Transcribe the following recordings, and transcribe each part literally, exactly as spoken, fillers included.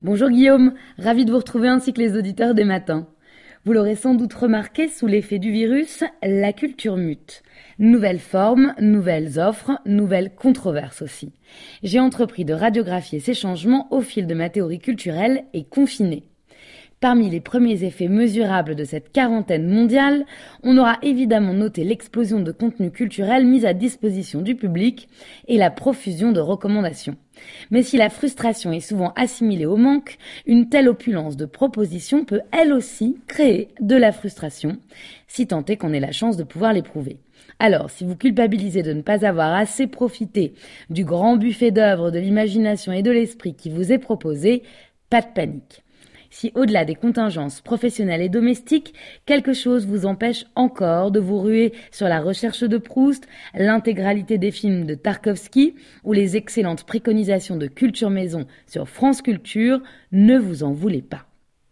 Bonjour Guillaume, ravi de vous retrouver ainsi que les auditeurs des matins. Vous l'aurez sans doute remarqué, sous l'effet du virus, la culture mute. Nouvelles formes, nouvelles offres, nouvelles controverses aussi. J'ai entrepris de radiographier ces changements au fil de ma théorie culturelle et confinée. Parmi les premiers effets mesurables de cette quarantaine mondiale, on aura évidemment noté l'explosion de contenus culturels mis à disposition du public et la profusion de recommandations. Mais si la frustration est souvent assimilée au manque, une telle opulence de propositions peut elle aussi créer de la frustration, si tant est qu'on ait la chance de pouvoir l'éprouver. Alors, si vous culpabilisez de ne pas avoir assez profité du grand buffet d'œuvres de l'imagination et de l'esprit qui vous est proposé, pas de panique. Si au-delà des contingences professionnelles et domestiques, quelque chose vous empêche encore de vous ruer sur la recherche de Proust, l'intégralité des films de Tarkovsky ou les excellentes préconisations de Culture Maison sur France Culture, ne vous en voulez pas.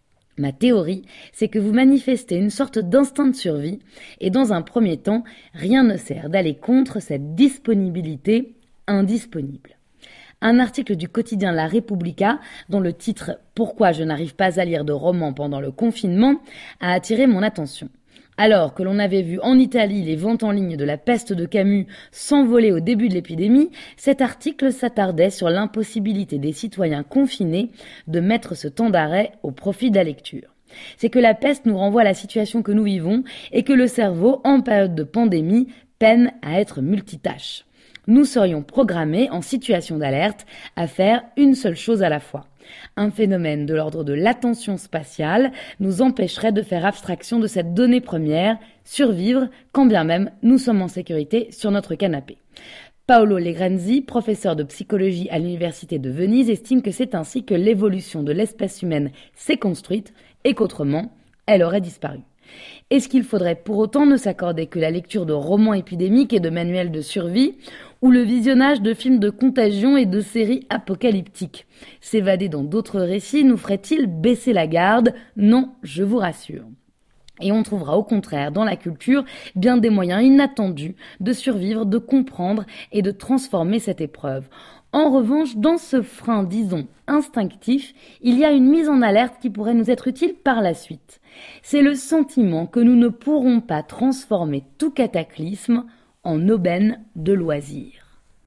Ma théorie, c'est que vous manifestez une sorte d'instinct de survie et dans un premier temps, rien ne sert d'aller contre cette disponibilité indisponible. Un article du quotidien La Repubblica, dont le titre « Pourquoi je n'arrive pas à lire de romans pendant le confinement » a attiré mon attention. Alors que l'on avait vu en Italie les ventes en ligne de La Peste de Camus s'envoler au début de l'épidémie, cet article s'attardait sur l'impossibilité des citoyens confinés de mettre ce temps d'arrêt au profit de la lecture. C'est que la peste nous renvoie à la situation que nous vivons et que le cerveau, en période de pandémie, peine à être multitâche. Nous serions programmés en situation d'alerte à faire une seule chose à la fois. Un phénomène de l'ordre de l'attention spatiale nous empêcherait de faire abstraction de cette donnée première, survivre quand bien même nous sommes en sécurité sur notre canapé. Paolo Legrenzi, professeur de psychologie à l'université de Venise, estime que c'est ainsi que l'évolution de l'espèce humaine s'est construite et qu'autrement, elle aurait disparu. Est-ce qu'il faudrait pour autant ne s'accorder que la lecture de romans épidémiques et de manuels de survie ou le visionnage de films de contagion et de séries apocalyptiques? S'évader dans d'autres récits nous ferait-il baisser la garde? Non, je vous rassure. Et on trouvera au contraire dans la culture bien des moyens inattendus de survivre, de comprendre et de transformer cette épreuve. En revanche, dans ce frein, disons, instinctif, il y a une mise en alerte qui pourrait nous être utile par la suite. C'est le sentiment que nous ne pourrons pas transformer tout cataclysme en aubaine de loisir.